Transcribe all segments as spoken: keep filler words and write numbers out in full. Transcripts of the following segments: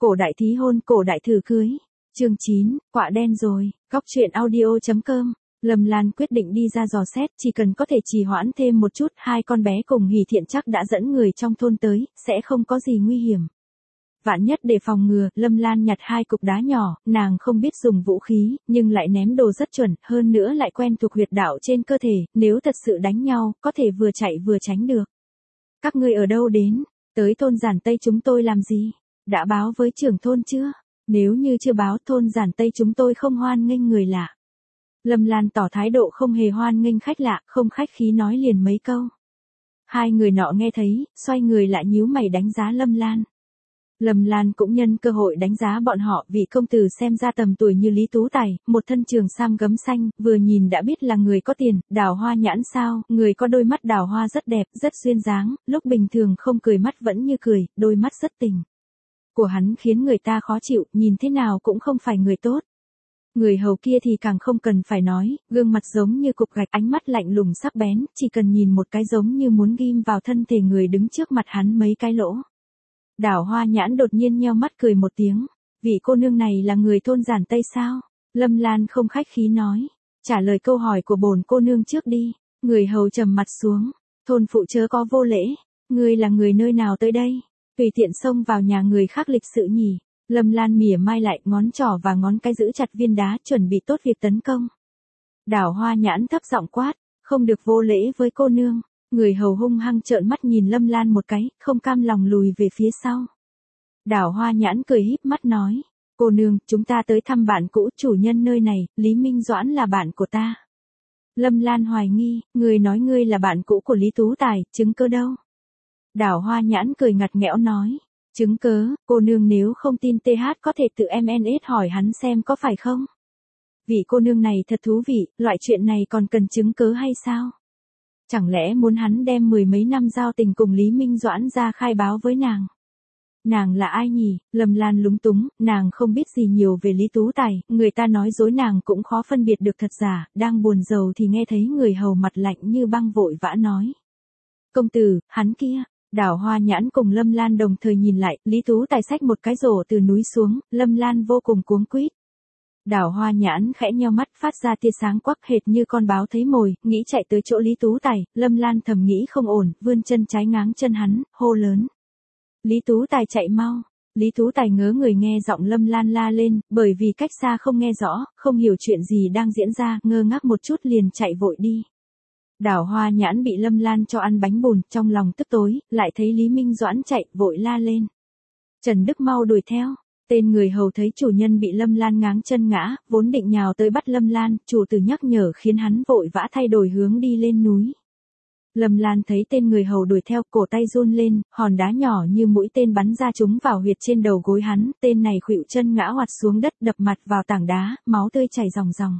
Cổ đại thí hôn, cổ đại thử cưới. Chương chín, quạ đen rồi. Góc truyện audio chấm com. Lâm Lan quyết định đi ra dò xét, chỉ cần có thể trì hoãn thêm một chút, hai con bé cùng Hỷ Thiện chắc đã dẫn người trong thôn tới, sẽ không có gì nguy hiểm. Vạn nhất để phòng ngừa, Lâm Lan nhặt hai cục đá nhỏ, nàng không biết dùng vũ khí, nhưng lại ném đồ rất chuẩn, hơn nữa lại quen thuộc huyệt đạo trên cơ thể, nếu thật sự đánh nhau, có thể vừa chạy vừa tránh được. Các ngươi ở đâu đến? Tới thôn Giản Tây chúng tôi làm gì? Đã báo với trưởng thôn chưa? Nếu như chưa báo, thôn Giản Tây chúng tôi không hoan nghênh người lạ. Lâm Lan tỏ thái độ không hề hoan nghênh khách lạ, không khách khí nói liền mấy câu. Hai người nọ nghe thấy, xoay người lại nhíu mày đánh giá Lâm Lan. Lâm Lan cũng nhân cơ hội đánh giá bọn họ, vị công tử xem ra tầm tuổi như Lý Tú Tài, một thân trường sam gấm xanh, vừa nhìn đã biết là người có tiền, đào hoa nhãn sao, người có đôi mắt đào hoa rất đẹp, rất duyên dáng, lúc bình thường không cười mắt vẫn như cười, đôi mắt rất tình. Của hắn khiến người ta khó chịu, nhìn thế nào cũng không phải người tốt. Người hầu kia thì càng không cần phải nói, gương mặt giống như cục gạch, ánh mắt lạnh lùng sắc bén, chỉ cần nhìn một cái giống như muốn ghim vào thân thể người đứng trước mặt hắn mấy cái lỗ. Đào hoa nhãn đột nhiên nheo mắt cười một tiếng. Vị cô nương này là người thôn Giản Tây sao? Lâm Lan không khách khí nói. Trả lời câu hỏi của bổn cô nương trước đi. Người hầu trầm mặt xuống. Thôn phụ chớ có vô lễ. Ngươi là người nơi nào tới đây? Tùy tiện xông vào nhà người khác lịch sự nhỉ. Lâm Lan mỉa mai lại, ngón trỏ và ngón cái giữ chặt viên đá, chuẩn bị tốt việc tấn công. Đào hoa nhãn thấp giọng quát. Không được vô lễ với cô nương. Người hầu hung hăng trợn mắt nhìn Lâm Lan một cái, không cam lòng lùi về phía sau. Đào hoa nhãn cười híp mắt nói, cô nương, chúng ta tới thăm bạn cũ, chủ nhân nơi này, Lý Minh Doãn là bạn của ta. Lâm Lan hoài nghi, người nói ngươi là bạn cũ của Lý Tú Tài, chứng cớ đâu? Đào hoa nhãn cười ngặt nghẽo nói, chứng cớ, cô nương nếu không tin tê hát có thể tự em en ét hỏi hắn xem có phải không? Vị cô nương này thật thú vị, loại chuyện này còn cần chứng cớ hay sao? Chẳng lẽ muốn hắn đem mười mấy năm giao tình cùng Lý Minh Doãn ra khai báo với nàng? Nàng là ai nhỉ? Lâm Lan lúng túng, nàng không biết gì nhiều về Lý Tú Tài, người ta nói dối nàng cũng khó phân biệt được thật giả, đang buồn rầu thì nghe thấy người hầu mặt lạnh như băng vội vã nói. Công tử, hắn kia. Đào hoa nhãn cùng Lâm Lan đồng thời nhìn lại, Lý Tú Tài xách một cái rổ từ núi xuống, Lâm Lan vô cùng cuống quýt. Đào hoa nhãn khẽ nheo mắt phát ra tia sáng quắc hệt như con báo thấy mồi, nghĩ chạy tới chỗ Lý Tú Tài, Lâm Lan thầm nghĩ không ổn, vươn chân trái ngáng chân hắn, hô lớn. Lý Tú Tài chạy mau. Lý Tú Tài ngớ người nghe giọng Lâm Lan la lên, bởi vì cách xa không nghe rõ, không hiểu chuyện gì đang diễn ra, ngơ ngác một chút liền chạy vội đi. Đào hoa nhãn bị Lâm Lan cho ăn bánh bùn, trong lòng tức tối, lại thấy Lý Minh Doãn chạy, vội la lên. Trần Đức mau đuổi theo. Tên người hầu thấy chủ nhân bị Lâm Lan ngáng chân ngã, vốn định nhào tới bắt Lâm Lan, chủ tử nhắc nhở khiến hắn vội vã thay đổi hướng đi lên núi. Lâm Lan thấy tên người hầu đuổi theo, cổ tay run lên, hòn đá nhỏ như mũi tên bắn ra trúng vào huyệt trên đầu gối hắn, tên này khuỵu chân ngã oặt xuống đất, đập mặt vào tảng đá, máu tươi chảy ròng ròng.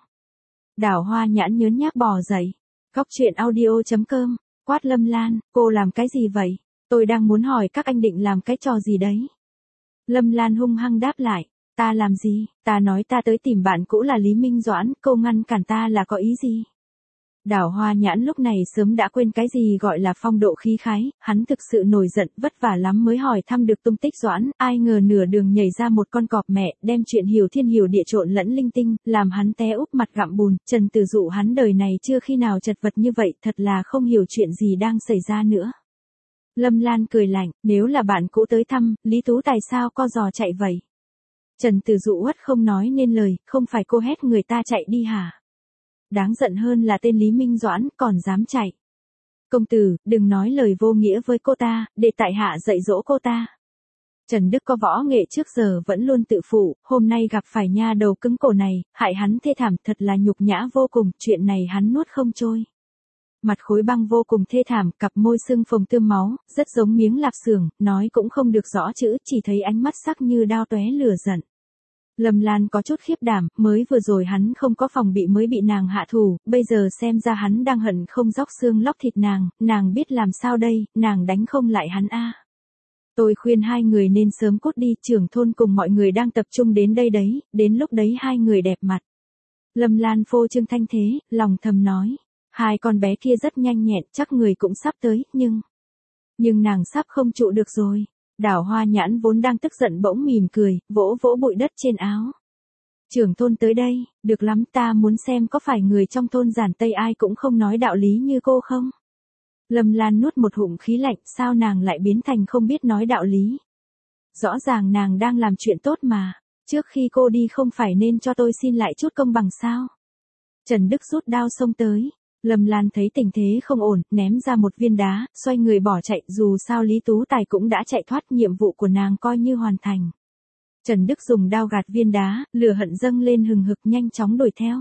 Đào hoa nhãn nhớn nhác bò dậy. Góc truyện audio chấm com, quát Lâm Lan, cô làm cái gì vậy? Tôi đang muốn hỏi các anh định làm cái trò gì đấy? Lâm Lan hung hăng đáp lại, ta làm gì, ta nói ta tới tìm bạn cũ là Lý Minh Doãn, cô ngăn cản ta là có ý gì? Đào hoa nhãn lúc này sớm đã quên cái gì gọi là phong độ khí khái, hắn thực sự nổi giận, vất vả lắm mới hỏi thăm được tung tích Doãn, ai ngờ nửa đường nhảy ra một con cọp mẹ, đem chuyện hiểu thiên hiểu địa trộn lẫn linh tinh, làm hắn té úp mặt gặm bùn, Trần Tử Dụ hắn đời này chưa khi nào chật vật như vậy, thật là không hiểu chuyện gì đang xảy ra nữa. Lâm Lan cười lạnh, nếu là bạn cũ tới thăm, Lý Tú Tài sao co giò chạy vậy? Trần Tử Dụ uất không nói nên lời, không phải cô hét người ta chạy đi hả? Đáng giận hơn là tên Lý Minh Doãn còn dám chạy. Công tử, đừng nói lời vô nghĩa với cô ta, để tại hạ dạy dỗ cô ta. Trần Đức có võ nghệ trước giờ vẫn luôn tự phụ, hôm nay gặp phải nha đầu cứng cổ này, hại hắn thê thảm, thật là nhục nhã vô cùng, chuyện này hắn nuốt không trôi. Mặt khối băng vô cùng thê thảm, cặp môi sưng phồng tươm máu, rất giống miếng lạp xưởng, nói cũng không được rõ chữ, chỉ thấy ánh mắt sắc như đao tóe lửa giận. Lâm Lan có chút khiếp đảm, mới vừa rồi hắn không có phòng bị mới bị nàng hạ thủ, bây giờ xem ra hắn đang hận không róc xương lóc thịt nàng, nàng biết làm sao đây, nàng đánh không lại hắn a. Tôi khuyên hai người nên sớm cút đi, trưởng thôn cùng mọi người đang tập trung đến đây đấy, đến lúc đấy hai người đẹp mặt. Lâm Lan phô trương thanh thế, lòng thầm nói, hai con bé kia rất nhanh nhẹn, chắc người cũng sắp tới, nhưng... Nhưng nàng sắp không trụ được rồi. Đào Hoa Nhãn vốn đang tức giận bỗng mỉm cười, vỗ vỗ bụi đất trên áo. Trưởng thôn tới đây, được lắm, ta muốn xem có phải người trong thôn Giản Tây ai cũng không nói đạo lý như cô không? Lâm Lan nuốt một ngụm khí lạnh, sao nàng lại biến thành không biết nói đạo lý? Rõ ràng nàng đang làm chuyện tốt mà, trước khi cô đi không phải nên cho tôi xin lại chút công bằng sao? Trần Đức rút đao xông tới. Lâm Lan thấy tình thế không ổn, ném ra một viên đá, xoay người bỏ chạy, dù sao Lý Tú Tài cũng đã chạy thoát, nhiệm vụ của nàng coi như hoàn thành. Trần Đức dùng đao gạt viên đá, lửa hận dâng lên hừng hực nhanh chóng đuổi theo.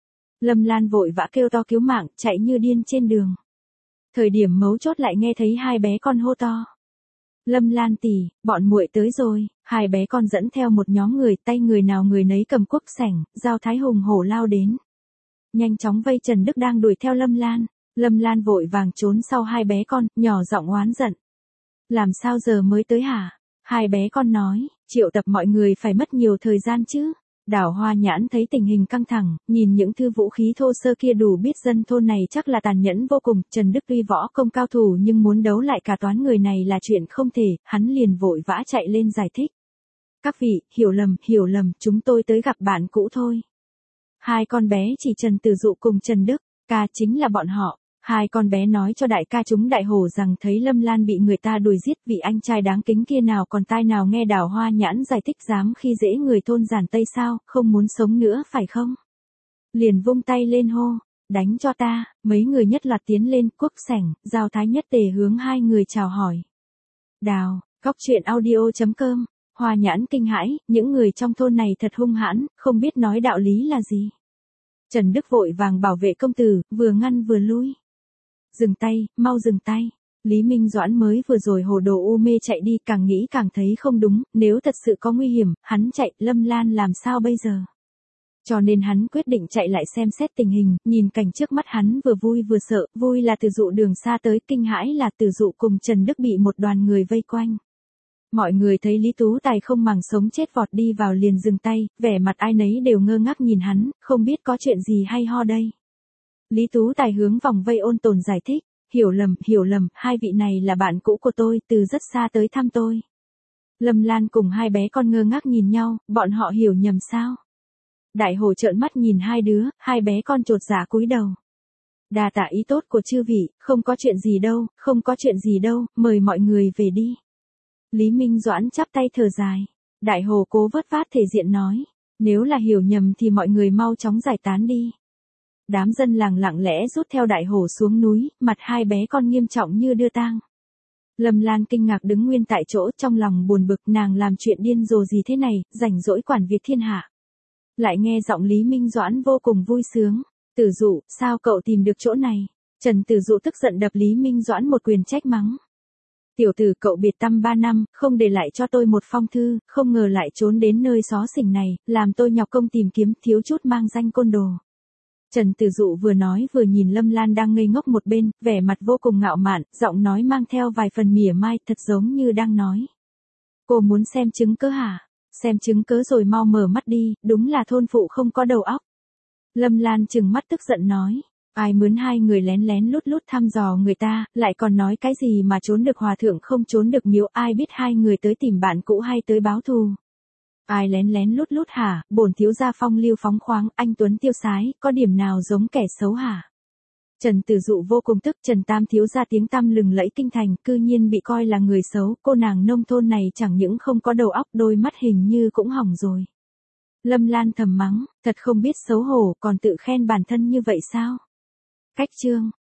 Lâm Lan vội vã kêu to cứu mạng, chạy như điên trên đường. Thời điểm mấu chốt lại nghe thấy hai bé con hô to. Lâm Lan tỷ, bọn muội tới rồi, hai bé con dẫn theo một nhóm người, tay người nào người nấy cầm cuốc sẻng, dao thái hùng hổ lao đến. Nhanh chóng vây Trần Đức đang đuổi theo Lâm Lan. Lâm Lan vội vàng trốn sau hai bé con, nhỏ giọng oán giận. Làm sao giờ mới tới hả? Hai bé con nói, triệu tập mọi người phải mất nhiều thời gian chứ. Đào Hoa Nhãn thấy tình hình căng thẳng, nhìn những thư vũ khí thô sơ kia đủ biết dân thôn này chắc là tàn nhẫn vô cùng. Trần Đức tuy võ công cao thủ nhưng muốn đấu lại cả toán người này là chuyện không thể, hắn liền vội vã chạy lên giải thích. Các vị, hiểu lầm, hiểu lầm, chúng tôi tới gặp bạn cũ thôi. Hai con bé chỉ Trần Tử Dụ cùng Trần Đức, ca chính là bọn họ. Hai con bé nói cho đại ca chúng đại hổ rằng thấy Lâm Lan bị người ta đuổi giết vì anh trai đáng kính kia nào còn tai nào nghe. Đào Hoa Nhãn giải thích dám khi dễ người thôn Giản Tây sao, không muốn sống nữa phải không? Liền vung tay lên hô, đánh cho ta, mấy người nhất loạt tiến lên, cuốc sẻng, dao thái nhất tề hướng hai người chào hỏi. Đào, góc truyện audio chấm com. Hoa Nhãn kinh hãi, những người trong thôn này thật hung hãn, không biết nói đạo lý là gì. Trần Đức vội vàng bảo vệ công tử, vừa ngăn vừa lui. Dừng tay, mau dừng tay. Lý Minh Doãn mới vừa rồi hồ đồ u mê chạy đi, càng nghĩ càng thấy không đúng, nếu thật sự có nguy hiểm, hắn chạy, Lâm Lan làm sao bây giờ? Cho nên hắn quyết định chạy lại xem xét tình hình, nhìn cảnh trước mắt hắn vừa vui vừa sợ, vui là Tử Dụ đường xa tới, kinh hãi là Tử Dụ cùng Trần Đức bị một đoàn người vây quanh. Mọi người thấy Lý Tú Tài không màng sống chết vọt đi vào liền dừng tay, vẻ mặt ai nấy đều ngơ ngác nhìn hắn, không biết có chuyện gì hay ho đây. Lý Tú Tài hướng vòng vây ôn tồn giải thích, hiểu lầm, hiểu lầm, hai vị này là bạn cũ của tôi, từ rất xa tới thăm tôi. Lâm Lan cùng hai bé con ngơ ngác nhìn nhau, bọn họ hiểu nhầm sao? Đại hổ trợn mắt nhìn hai đứa, hai bé con chột dạ cúi đầu. Đa tạ ý tốt của chư vị, không có chuyện gì đâu, không có chuyện gì đâu, mời mọi người về đi. Lý Minh Doãn chắp tay thở dài. Đại hồ cố vớt vát thể diện nói, nếu là hiểu nhầm thì mọi người mau chóng giải tán đi. Đám dân làng lặng lẽ rút theo đại hổ xuống núi, mặt hai bé con nghiêm trọng như đưa tang. Lâm Lan kinh ngạc đứng nguyên tại chỗ, trong lòng buồn bực, nàng làm chuyện điên rồ gì thế này, rảnh rỗi quản việc thiên hạ. Lại nghe giọng Lý Minh Doãn vô cùng vui sướng. Tử Dụ, sao cậu tìm được chỗ này? Trần Tử Dụ tức giận đập Lý Minh Doãn một quyền trách mắng. Tiểu tử cậu biệt tăm ba năm, không để lại cho tôi một phong thư, không ngờ lại trốn đến nơi xó xỉnh này, làm tôi nhọc công tìm kiếm, thiếu chút mang danh côn đồ. Trần Tử Dụ vừa nói vừa nhìn Lâm Lan đang ngây ngốc một bên, vẻ mặt vô cùng ngạo mạn, giọng nói mang theo vài phần mỉa mai, thật giống như đang nói. Cô muốn xem chứng cớ hả? Xem chứng cớ rồi mau mở mắt đi, đúng là thôn phụ không có đầu óc. Lâm Lan trừng mắt tức giận nói. Ai mướn hai người lén lén lút lút thăm dò người ta, lại còn nói cái gì mà trốn được hòa thượng không trốn được miếu, ai biết hai người tới tìm bạn cũ hay tới báo thù. Ai lén lén lút lút hả, bổn thiếu gia phong lưu phóng khoáng, anh tuấn tiêu sái, có điểm nào giống kẻ xấu hả? Trần Tử Dụ vô cùng tức, Trần Tam thiếu gia tiếng tăm lừng lẫy kinh thành, cư nhiên bị coi là người xấu, cô nàng nông thôn này chẳng những không có đầu óc, đôi mắt hình như cũng hỏng rồi. Lâm Lan thầm mắng, thật không biết xấu hổ, còn tự khen bản thân như vậy sao? Cách chương